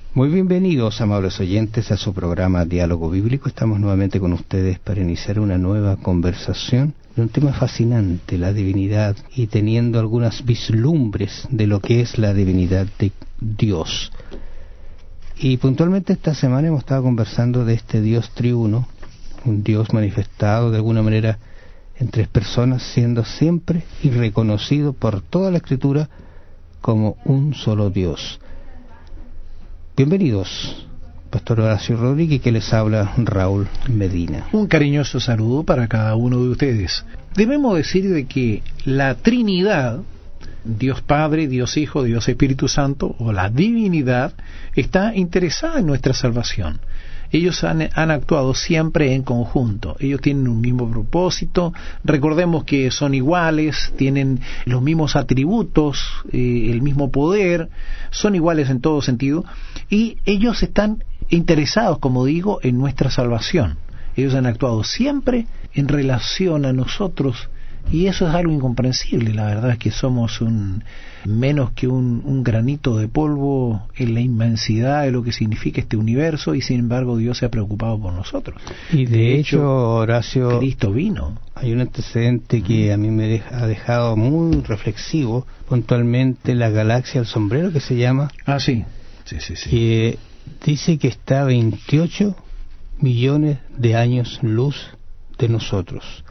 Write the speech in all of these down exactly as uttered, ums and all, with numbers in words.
Muy bienvenidos, amables oyentes, a su programa Diálogo Bíblico. Estamos nuevamente con ustedes para iniciar una nueva conversación de un tema fascinante, la divinidad, y teniendo algunas vislumbres de lo que es la divinidad de Dios. Y puntualmente esta semana hemos estado conversando de este Dios triuno, un Dios manifestado de alguna manera en tres personas, siendo siempre y reconocido por toda la Escritura como un solo Dios. Bienvenidos, Pastor Horacio Rodríguez, que les habla Raúl Medina. Un cariñoso saludo para cada uno de ustedes. Debemos decir de que la Trinidad, Dios Padre, Dios Hijo, Dios Espíritu Santo, o la divinidad, está interesada en nuestra salvación. Ellos han, han actuado siempre en conjunto. Ellos tienen un mismo propósito. Recordemos que son iguales, tienen los mismos atributos, eh, el mismo poder, son iguales en todo sentido. Y ellos están interesados, como digo, en nuestra salvación. Ellos han actuado siempre en relación a nosotros. Y eso es algo incomprensible. La verdad es que somos un menos que un, un granito de polvo en la inmensidad de lo que significa este universo, y sin embargo Dios se ha preocupado por nosotros. Y de, de hecho, hecho, Horacio, Cristo vino. Hay un antecedente que a mí me deja, ha dejado muy reflexivo, puntualmente la galaxia del sombrero, que se llama. Ah, sí. Sí, sí, sí. Que dice que está a veintiocho millones de años luz de nosotros.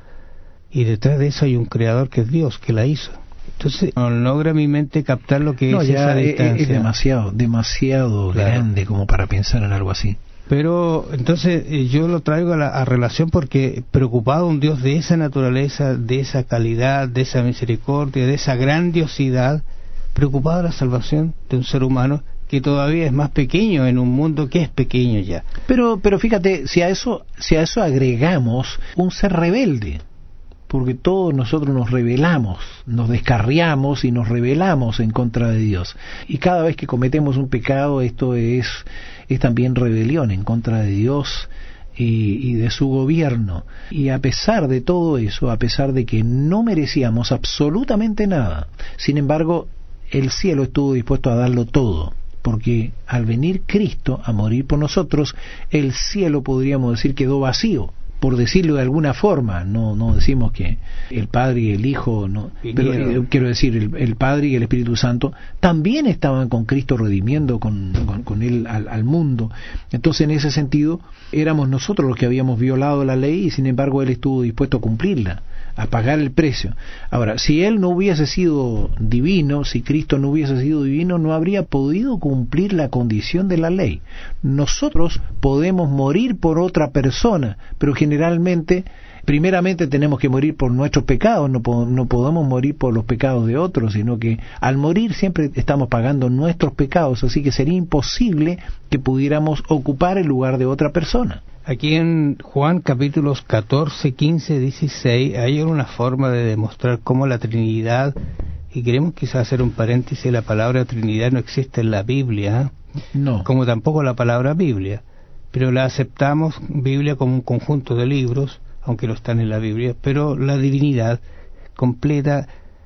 Y detrás de eso hay un creador que es Dios, que la hizo. Entonces no logra mi mente captar lo que no, es esa distancia. Es, es demasiado, demasiado claro. grande como para pensar en algo así. Pero entonces eh, yo lo traigo a la a relación porque preocupado un Dios de esa naturaleza, de esa calidad, de esa misericordia, de esa grandiosidad, preocupado de la salvación de un ser humano que todavía es más pequeño en un mundo que es pequeño ya. Pero pero fíjate, si a eso si a eso agregamos un ser rebelde, porque todos nosotros nos rebelamos, nos descarriamos y nos rebelamos en contra de Dios. Y cada vez que cometemos un pecado, esto es, es también rebelión en contra de Dios y, y de su gobierno. Y a pesar de todo eso, a pesar de que no merecíamos absolutamente nada, sin embargo, el cielo estuvo dispuesto a darlo todo. Porque al venir Cristo a morir por nosotros, el cielo, podríamos decir, quedó vacío. Por decirlo de alguna forma, no no decimos que el Padre y el Hijo, no, pero eh, quiero decir, el, el Padre y el Espíritu Santo también estaban con Cristo redimiendo con, con, con Él al, al mundo. Entonces, en ese sentido, éramos nosotros los que habíamos violado la ley y sin embargo Él estuvo dispuesto a cumplirla, a pagar el precio. Ahora, si Él no hubiese sido divino, si Cristo no hubiese sido divino, no habría podido cumplir la condición de la ley. Nosotros podemos morir por otra persona, pero generalmente, primeramente tenemos que morir por nuestros pecados, no, po- no podemos morir por los pecados de otros, sino que al morir siempre estamos pagando nuestros pecados, así que sería imposible que pudiéramos ocupar el lugar de otra persona. Aquí en Juan capítulos catorce, quince, dieciséis hay una forma de demostrar cómo la Trinidad, y queremos quizás hacer un paréntesis, la palabra Trinidad no existe en la Biblia, no, como tampoco la palabra Biblia, pero la aceptamos Biblia como un conjunto de libros, aunque no están en la Biblia, pero la divinidad completa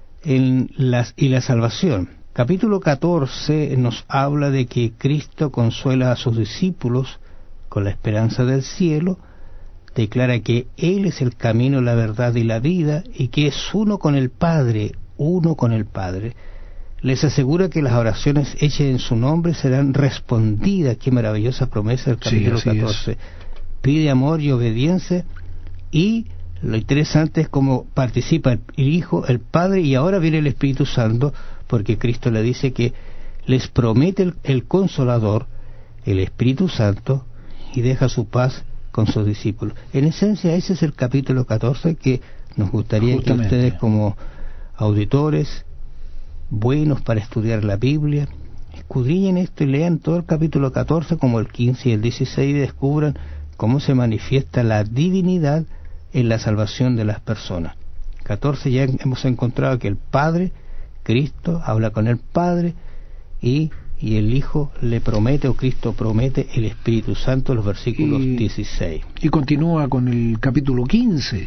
en las, y la salvación. Capítulo catorce nos habla de que Cristo consuela a sus discípulos con la esperanza del cielo, declara que Él es el camino, la verdad y la vida, y que es uno con el Padre, uno con el Padre. Les asegura que las oraciones hechas en su nombre serán respondidas. Qué maravillosa promesa del capítulo sí, catorce. Es. Pide amor y obediencia, y lo interesante es cómo participa el Hijo, el Padre, y ahora viene el Espíritu Santo, porque Cristo le dice que les promete el, el Consolador, el Espíritu Santo, y deja su paz con sus discípulos. En esencia, ese es el capítulo catorce que nos gustaría Justamente. que ustedes, como auditores buenos para estudiar la Biblia, escudriñen esto y lean todo el capítulo catorce como el quince y el dieciséis y descubran cómo se manifiesta la divinidad en la salvación de las personas. catorce ya hemos encontrado que el Padre, Cristo, habla con el Padre y y el Hijo le promete, o Cristo promete, el Espíritu Santo, los versículos y, dieciséis. Y continúa con el capítulo quince.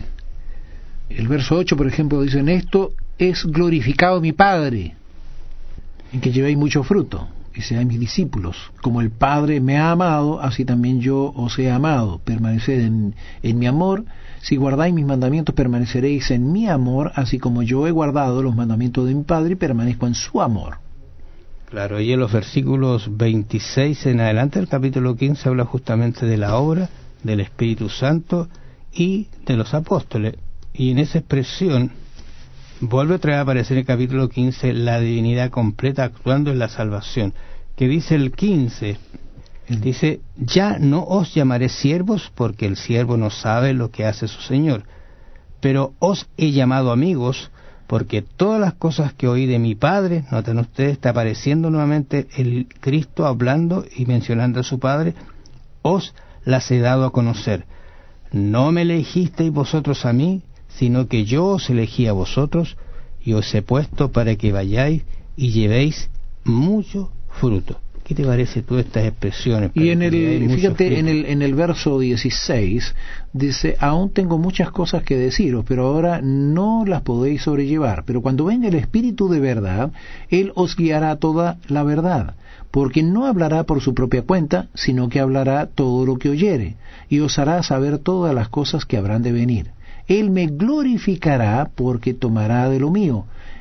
El verso ocho, por ejemplo, dice: en esto es glorificado mi Padre, en que llevéis mucho fruto. y seáis mis discípulos. Como el Padre me ha amado, así también yo os he amado. Permaneced en, en mi amor. Si guardáis mis mandamientos, permaneceréis en mi amor, así como yo he guardado los mandamientos de mi Padre y permanezco en su amor. Claro, y en los versículos veintiséis en adelante, el capítulo quince habla justamente de la obra del Espíritu Santo y de los apóstoles. Y en esa expresión vuelve otra vez a aparecer en el capítulo quince la divinidad completa actuando en la salvación. Que dice el quince, dice, ya no os llamaré siervos, porque el siervo no sabe lo que hace su Señor, pero os he llamado amigos, porque todas las cosas que oí de mi Padre, noten ustedes, está apareciendo nuevamente el Cristo hablando y mencionando a su Padre, os las he dado a conocer. No me elegisteis vosotros a mí, sino que yo os elegí a vosotros, y os he puesto para que vayáis y llevéis mucho fruto. ¿Qué te parece tú estas expresiones? Y en el, fíjate, en el, en el verso dieciséis dice, aún tengo muchas cosas que deciros, pero ahora no las podéis sobrellevar. Pero cuando venga el Espíritu de verdad, Él os guiará a toda la verdad, porque no hablará por su propia cuenta, sino que hablará todo lo que oyere, y os hará saber todas las cosas que habrán de venir. Él me glorificará, porque tomará de lo mío,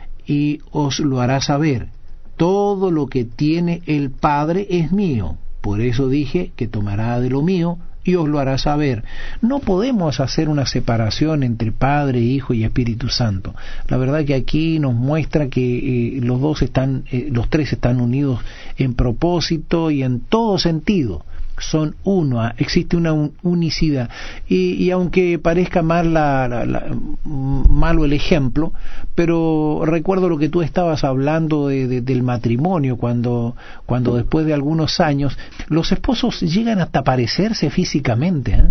y os lo hará saber. Todo lo que tiene el Padre es mío. Por eso dije que tomará de lo mío y os lo hará saber. No podemos hacer una separación entre Padre, Hijo y Espíritu Santo. La verdad que aquí nos muestra que eh, los dos están, eh, los tres están unidos en propósito y en todo sentido. Son uno, existe una unicidad. Y, y aunque parezca mal la, la, la, malo el ejemplo, pero recuerdo lo que tú estabas hablando de, de, del matrimonio, cuando, cuando después de algunos años los esposos llegan hasta parecerse físicamente, ¿eh?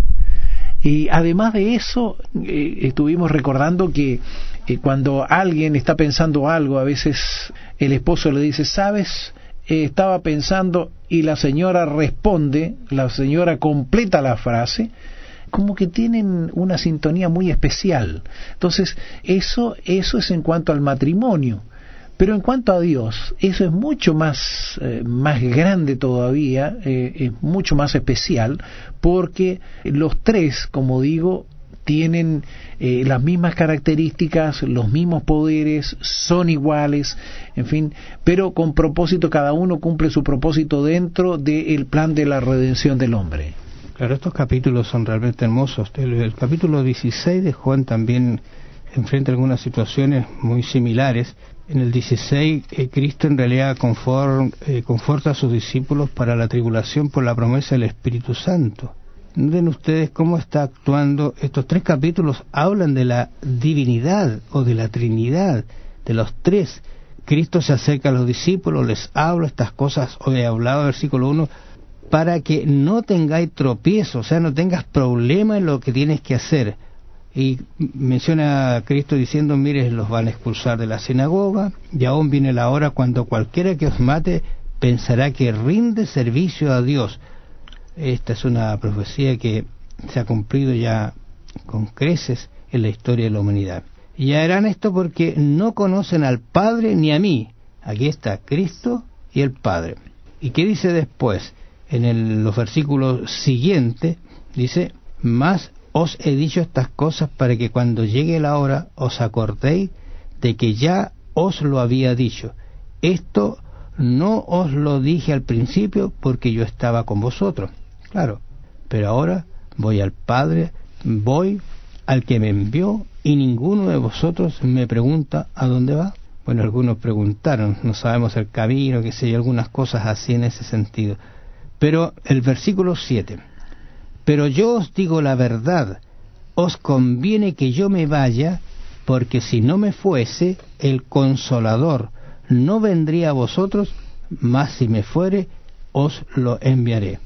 Y además de eso, eh, estuvimos recordando que eh, cuando alguien está pensando algo, a veces el esposo le dice, ¿sabes? Eh, estaba pensando, y la señora responde, la señora completa la frase, como que tienen una sintonía muy especial. Entonces, eso, eso es en cuanto al matrimonio. Pero en cuanto a Dios, eso es mucho más, eh, más grande todavía, eh, es mucho más especial, porque los tres, como digo, tienen eh, las mismas características, los mismos poderes, son iguales, en fin, pero con propósito, cada uno cumple su propósito dentro del plan de la redención del hombre. Claro, estos capítulos son realmente hermosos. El, el capítulo dieciséis de Juan también enfrenta algunas situaciones muy similares. En el dieciséis, eh, Cristo en realidad conform, eh, conforta a sus discípulos para la tribulación por la promesa del Espíritu Santo. Noten ustedes cómo está actuando. Estos tres capítulos hablan de la divinidad o de la Trinidad, de los tres. Cristo se acerca a los discípulos, les habla estas cosas, hoy he hablado, versículo uno, para que no tengáis tropiezo, o sea, no tengas problema en lo que tienes que hacer. Y menciona a Cristo diciendo, mire, los van a expulsar de la sinagoga, y aún viene la hora cuando cualquiera que os mate pensará que rinde servicio a Dios. Esta es una profecía que se ha cumplido ya con creces en la historia de la humanidad. Y harán esto porque no conocen al Padre ni a mí. Aquí está Cristo y el Padre. ¿Y qué dice después? En el, los versículos siguientes dice, mas os he dicho estas cosas para que cuando llegue la hora os acordéis de que ya os lo había dicho. Esto no os lo dije al principio porque yo estaba con vosotros. Claro, pero ahora voy al Padre, voy al que me envió, y ninguno de vosotros me pregunta a dónde va. Bueno, algunos preguntaron, no sabemos el camino, que sé yo, algunas cosas así en ese sentido. Pero el versículo siete, pero yo os digo la verdad, os conviene que yo me vaya, porque si no me fuese, el Consolador no vendría a vosotros, mas si me fuere, os lo enviaré.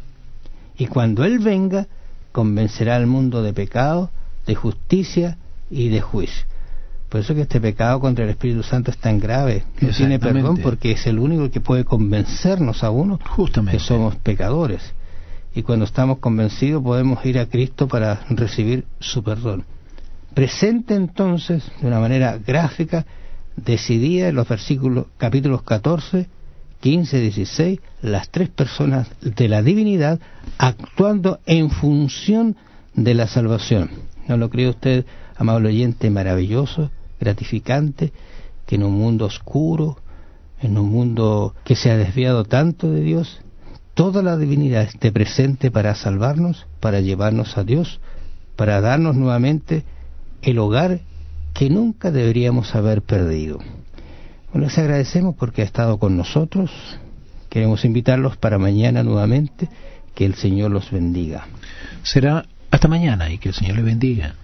Y cuando Él venga, convencerá al mundo de pecado, de justicia y de juicio. Por eso que este pecado contra el Espíritu Santo es tan grave. No tiene perdón porque es el único que puede convencernos a uno justamente que somos pecadores. Y cuando estamos convencidos podemos ir a Cristo para recibir su perdón. Presente entonces, de una manera gráfica, decidida en los versículos, capítulos catorce, quince, dieciséis, las tres personas de la divinidad actuando en función de la salvación. ¿No lo cree usted, amable oyente? Maravilloso, gratificante, que en un mundo oscuro, en un mundo que se ha desviado tanto de Dios, toda la divinidad esté presente para salvarnos, para llevarnos a Dios, para darnos nuevamente el hogar que nunca deberíamos haber perdido. Bueno, les agradecemos porque ha estado con nosotros. Queremos invitarlos para mañana nuevamente. Que el Señor los bendiga. Será hasta mañana y que el Señor les bendiga.